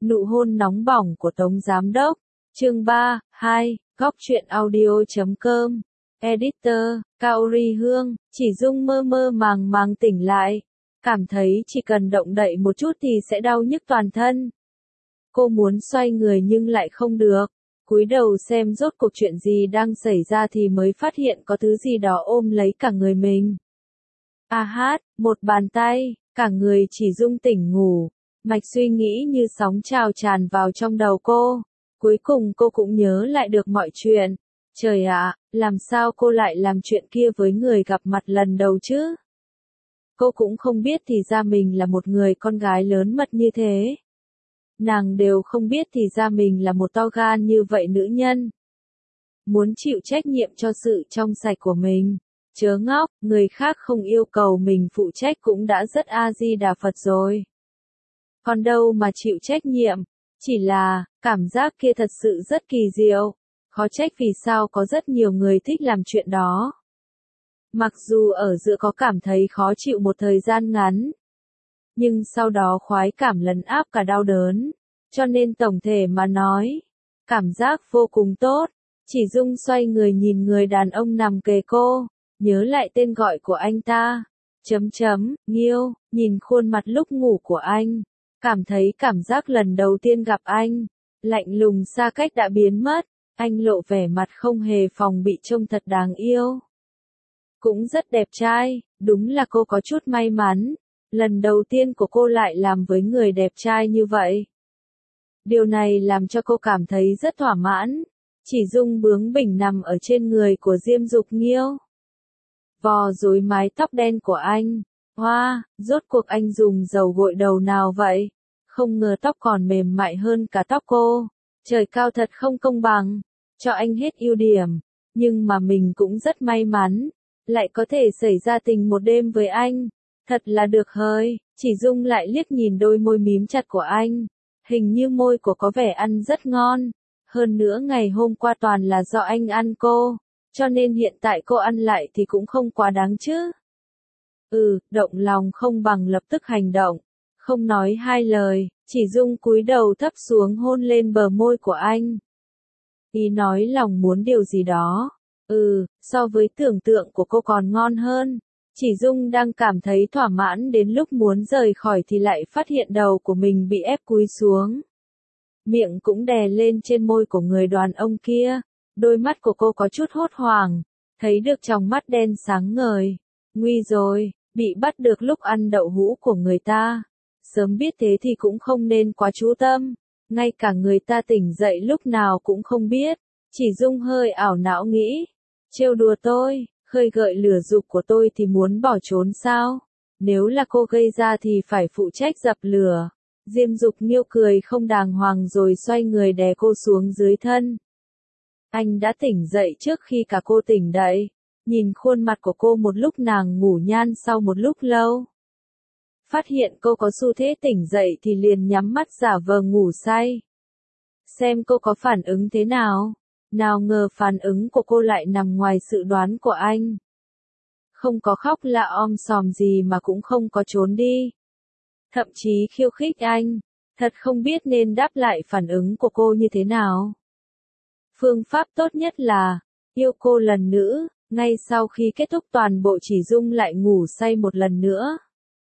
Nụ hôn nóng bỏng của Tống Giám Đốc. Chương 3, 2, Góc truyện audio.com. Editor, Kaori Hương. Chỉ Dung mơ mơ màng màng tỉnh lại. Cảm thấy chỉ cần động đậy một chút thì sẽ đau nhức toàn thân. Cô muốn xoay người nhưng lại không được. Cúi đầu xem rốt cuộc chuyện gì đang xảy ra thì mới phát hiện có thứ gì đó ôm lấy cả người mình. A hát, một bàn tay, cả người Chỉ Dung tỉnh ngủ. Mạch suy nghĩ như sóng trào tràn vào trong đầu cô. Cuối cùng cô cũng nhớ lại được mọi chuyện. Trời ạ, làm sao cô lại làm chuyện kia với người gặp mặt lần đầu chứ? Cô cũng không biết thì ra mình là một người con gái lớn mật như thế. Nàng đều không biết thì ra mình là một to gan như vậy nữ nhân. Muốn chịu trách nhiệm cho sự trong sạch của mình. Chớ ngốc, người khác không yêu cầu mình phụ trách cũng đã rất A-di-đà Phật rồi. Còn đâu mà chịu trách nhiệm, chỉ là, cảm giác kia thật sự rất kỳ diệu, khó trách vì sao có rất nhiều người thích làm chuyện đó. Mặc dù ở giữa có cảm thấy khó chịu một thời gian ngắn, nhưng sau đó khoái cảm lấn áp cả đau đớn, cho nên tổng thể mà nói, cảm giác vô cùng tốt. Chỉ Dung xoay người nhìn người đàn ông nằm kề cô, nhớ lại tên gọi của anh ta, Nghiêu, nhìn khuôn mặt lúc ngủ của anh. Cảm thấy cảm giác lần đầu tiên gặp anh, lạnh lùng xa cách đã biến mất, anh lộ vẻ mặt không hề phòng bị trông thật đáng yêu. Cũng rất đẹp trai, đúng là cô có chút may mắn, lần đầu tiên của cô lại làm với người đẹp trai như vậy. Điều này làm cho cô cảm thấy rất thỏa mãn, Chỉ Dung bướng bỉnh nằm ở trên người của Diêm Dục Nghiêu. Vò rối mái tóc đen của anh. Hoa, rốt cuộc anh dùng dầu gội đầu nào vậy? Không ngờ tóc còn mềm mại hơn cả tóc cô. Trời cao thật không công bằng. Cho anh hết ưu điểm. Nhưng mà mình cũng rất may mắn. Lại có thể xảy ra tình một đêm với anh. Thật là được hơi. Chỉ Dung lại liếc nhìn đôi môi mím chặt của anh. Hình như môi của có vẻ ăn rất ngon. Hơn nữa ngày hôm qua toàn là do anh ăn cô. Cho nên hiện tại cô ăn lại thì cũng không quá đáng chứ. Động lòng không bằng lập tức hành động. Không nói hai lời, Chỉ Dung cúi đầu thấp xuống hôn lên bờ môi của anh. Ý nói lòng muốn điều gì đó. So với tưởng tượng của cô còn ngon hơn. Chỉ Dung đang cảm thấy thỏa mãn đến lúc muốn rời khỏi thì lại phát hiện đầu của mình bị ép cúi xuống. Miệng cũng đè lên trên môi của người đàn ông kia. Đôi mắt của cô có chút hốt hoảng, thấy được trong mắt đen sáng ngời. Nguy rồi, bị bắt được lúc ăn đậu hũ của người ta. Sớm biết thế thì cũng không nên quá chú tâm, ngay cả người ta tỉnh dậy lúc nào cũng không biết. Chỉ Dung hơi ảo não nghĩ, trêu đùa tôi, khơi gợi lửa dục của tôi thì muốn bỏ trốn sao? Nếu là cô gây ra thì phải phụ trách dập lửa. Diêm Dục Nghiêu cười không đàng hoàng rồi xoay người đè cô xuống dưới thân. Anh đã tỉnh dậy trước khi cả cô tỉnh dậy. Nhìn khuôn mặt của cô một lúc nàng ngủ nhan sau một lúc lâu. Phát hiện cô có xu thế tỉnh dậy thì liền nhắm mắt giả vờ ngủ say. Xem cô có phản ứng thế nào. Nào ngờ phản ứng của cô lại nằm ngoài sự đoán của anh. Không có khóc lạ om sòm gì mà cũng không có trốn đi. Thậm chí khiêu khích anh. Thật không biết nên đáp lại phản ứng của cô như thế nào. Phương pháp tốt nhất là yêu cô lần nữa, ngay sau khi kết thúc toàn bộ Chỉ Dung lại ngủ say một lần nữa.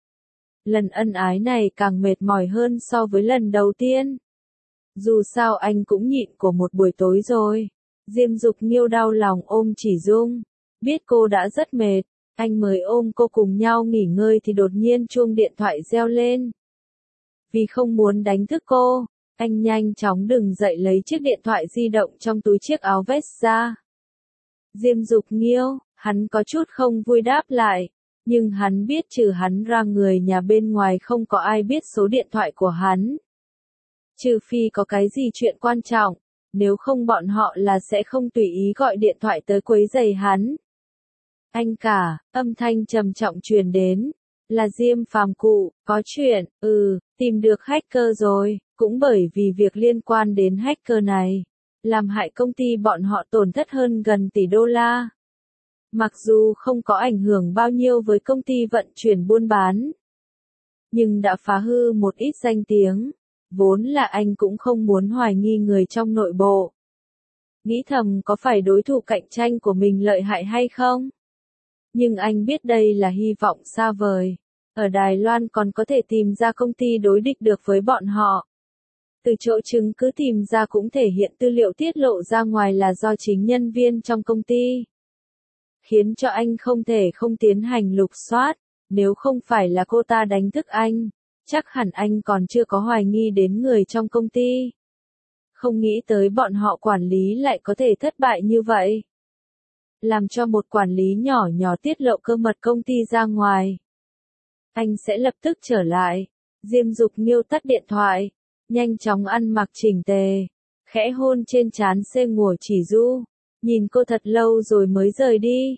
Lần ân ái này càng mệt mỏi hơn so với lần đầu tiên. Dù sao anh cũng nhịn của một buổi tối rồi. Diêm Dục Nghiêu đau lòng ôm Chỉ Dung. Biết cô đã rất mệt, anh mới ôm cô cùng nhau nghỉ ngơi thì đột nhiên chuông điện thoại reo lên. Vì không muốn đánh thức cô, anh nhanh chóng đứng dậy lấy chiếc điện thoại di động trong túi chiếc áo vest ra. Diêm Dục Nghiêu, hắn có chút không vui đáp lại, nhưng hắn biết trừ hắn ra người nhà bên ngoài không có ai biết số điện thoại của hắn. Trừ phi có cái gì chuyện quan trọng, nếu không bọn họ là sẽ không tùy ý gọi điện thoại tới quấy rầy hắn. Anh cả, âm thanh trầm trọng truyền đến, là Diêm Phàm cụ, có chuyện, tìm được hacker rồi, cũng bởi vì việc liên quan đến hacker này, làm hại công ty bọn họ tổn thất hơn gần tỷ đô la. Mặc dù không có ảnh hưởng bao nhiêu với công ty vận chuyển buôn bán, nhưng đã phá hư một ít danh tiếng. Vốn là anh cũng không muốn hoài nghi người trong nội bộ. Nghĩ thầm có phải đối thủ cạnh tranh của mình lợi hại hay không? Nhưng anh biết đây là hy vọng xa vời. Ở Đài Loan còn có thể tìm ra công ty đối địch được với bọn họ. Từ chỗ chứng cứ tìm ra cũng thể hiện tư liệu tiết lộ ra ngoài là do chính nhân viên trong công ty. Khiến cho anh không thể không tiến hành lục soát, nếu không phải là cô ta đánh thức anh, chắc hẳn anh còn chưa có hoài nghi đến người trong công ty. Không nghĩ tới bọn họ quản lý lại có thể thất bại như vậy. Làm cho một quản lý nhỏ nhỏ tiết lộ cơ mật công ty ra ngoài. Anh sẽ lập tức trở lại. Diêm Dục Nghiêu tắt điện thoại, nhanh chóng ăn mặc chỉnh tề, khẽ hôn trên trán Xê Ngủa Chỉ Du, nhìn cô thật lâu rồi mới rời đi.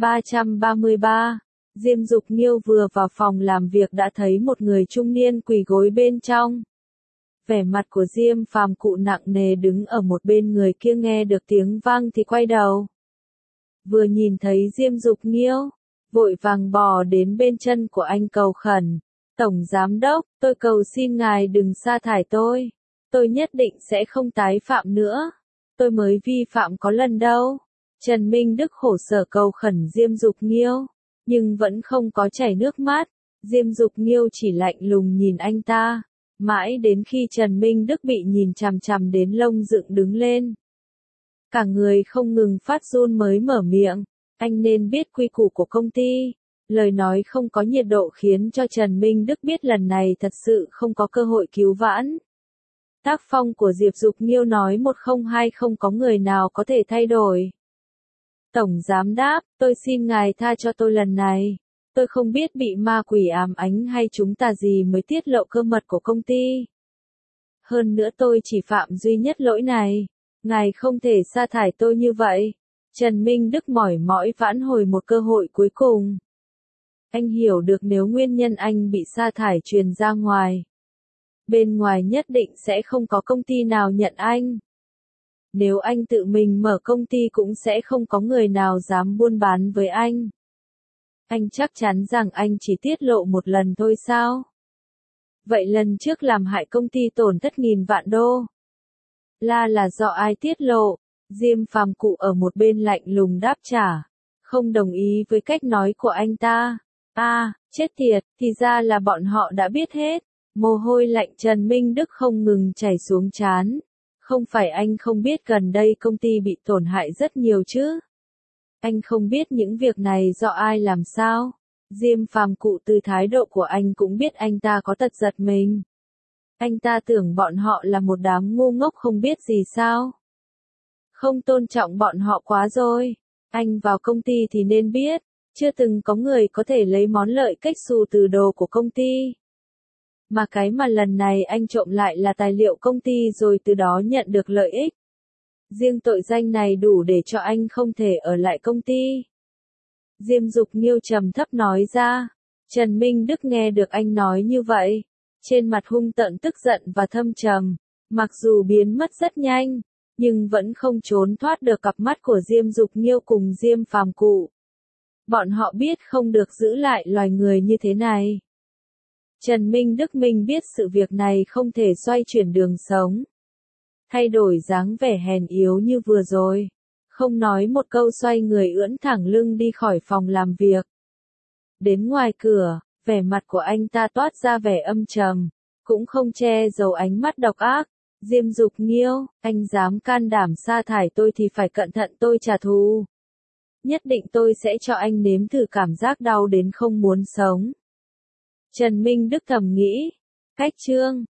333. Diêm Dục Nghiêu vừa vào phòng làm việc đã thấy một người trung niên quỳ gối bên trong. Vẻ mặt của Diêm Phàm Cụ nặng nề đứng ở một bên, người kia nghe được tiếng vang thì quay đầu. Vừa nhìn thấy Diêm Dục Nghiêu, vội vàng bò đến bên chân của anh cầu khẩn. Tổng Giám Đốc, tôi cầu xin ngài đừng sa thải tôi. Tôi nhất định sẽ không tái phạm nữa. Tôi mới vi phạm có lần đâu. Trần Minh Đức khổ sở cầu khẩn Diêm Dục Nghiêu, nhưng vẫn không có chảy nước mắt. Diêm Dục Nghiêu chỉ lạnh lùng nhìn anh ta, mãi đến khi Trần Minh Đức bị nhìn chằm chằm đến lông dựng đứng lên. Cả người không ngừng phát run mới mở miệng, anh nên biết quy củ của công ty. Lời nói không có nhiệt độ khiến cho Trần Minh Đức biết lần này thật sự không có cơ hội cứu vãn. Tác phong của Diệp Dục Nghiêu nói 102 không có người nào có thể thay đổi. Tổng Giám Đáp, tôi xin ngài tha cho tôi lần này. Tôi không biết bị ma quỷ ám ánh hay chúng ta gì mới tiết lộ cơ mật của công ty. Hơn nữa tôi chỉ phạm duy nhất lỗi này. Ngài không thể sa thải tôi như vậy. Trần Minh Đức mỏi mỏi vãn hồi một cơ hội cuối cùng. Anh hiểu được nếu nguyên nhân anh bị sa thải truyền ra ngoài, bên ngoài nhất định sẽ không có công ty nào nhận anh. Nếu anh tự mình mở công ty cũng sẽ không có người nào dám buôn bán với anh. Anh chắc chắn rằng anh chỉ tiết lộ một lần thôi sao? Vậy lần trước làm hại công ty tổn thất nghìn vạn đô. Là do ai tiết lộ? Diêm Phàm Cụ ở một bên lạnh lùng đáp trả, không đồng ý với cách nói của anh ta. Chết tiệt, thì ra là bọn họ đã biết hết. Mồ hôi lạnh Trần Minh Đức không ngừng chảy xuống trán. Không phải anh không biết gần đây công ty bị tổn hại rất nhiều chứ? Anh không biết những việc này do ai làm sao? Diêm Phàm Cụ từ thái độ của anh cũng biết anh ta có tật giật mình. Anh ta tưởng bọn họ là một đám ngu ngốc không biết gì sao? Không tôn trọng bọn họ quá rồi. Anh vào công ty thì nên biết, chưa từng có người có thể lấy món lợi cách xù từ đồ của công ty. Mà cái mà lần này anh trộm lại là tài liệu công ty rồi từ đó nhận được lợi ích. Riêng tội danh này đủ để cho anh không thể ở lại công ty. Diêm Dục Nghiêu trầm thấp nói ra. Trần Minh Đức nghe được anh nói như vậy, trên mặt hung tợn tức giận và thâm trầm, mặc dù biến mất rất nhanh, nhưng vẫn không trốn thoát được cặp mắt của Diêm Dục Nghiêu cùng Diêm Phàm Cụ. Bọn họ biết không được giữ lại loài người như thế này. Trần Minh Đức mình biết sự việc này không thể xoay chuyển đường sống. Thay đổi dáng vẻ hèn yếu như vừa rồi. Không nói một câu xoay người ưỡn thẳng lưng đi khỏi phòng làm việc. Đến ngoài cửa, vẻ mặt của anh ta toát ra vẻ âm trầm, cũng không che giấu ánh mắt độc ác. Diêm Dục Nghiêu, anh dám can đảm sa thải tôi thì phải cẩn thận tôi trả thù. Nhất định tôi sẽ cho anh nếm thử cảm giác đau đến không muốn sống. Trần Minh Đức thầm nghĩ. Cách chương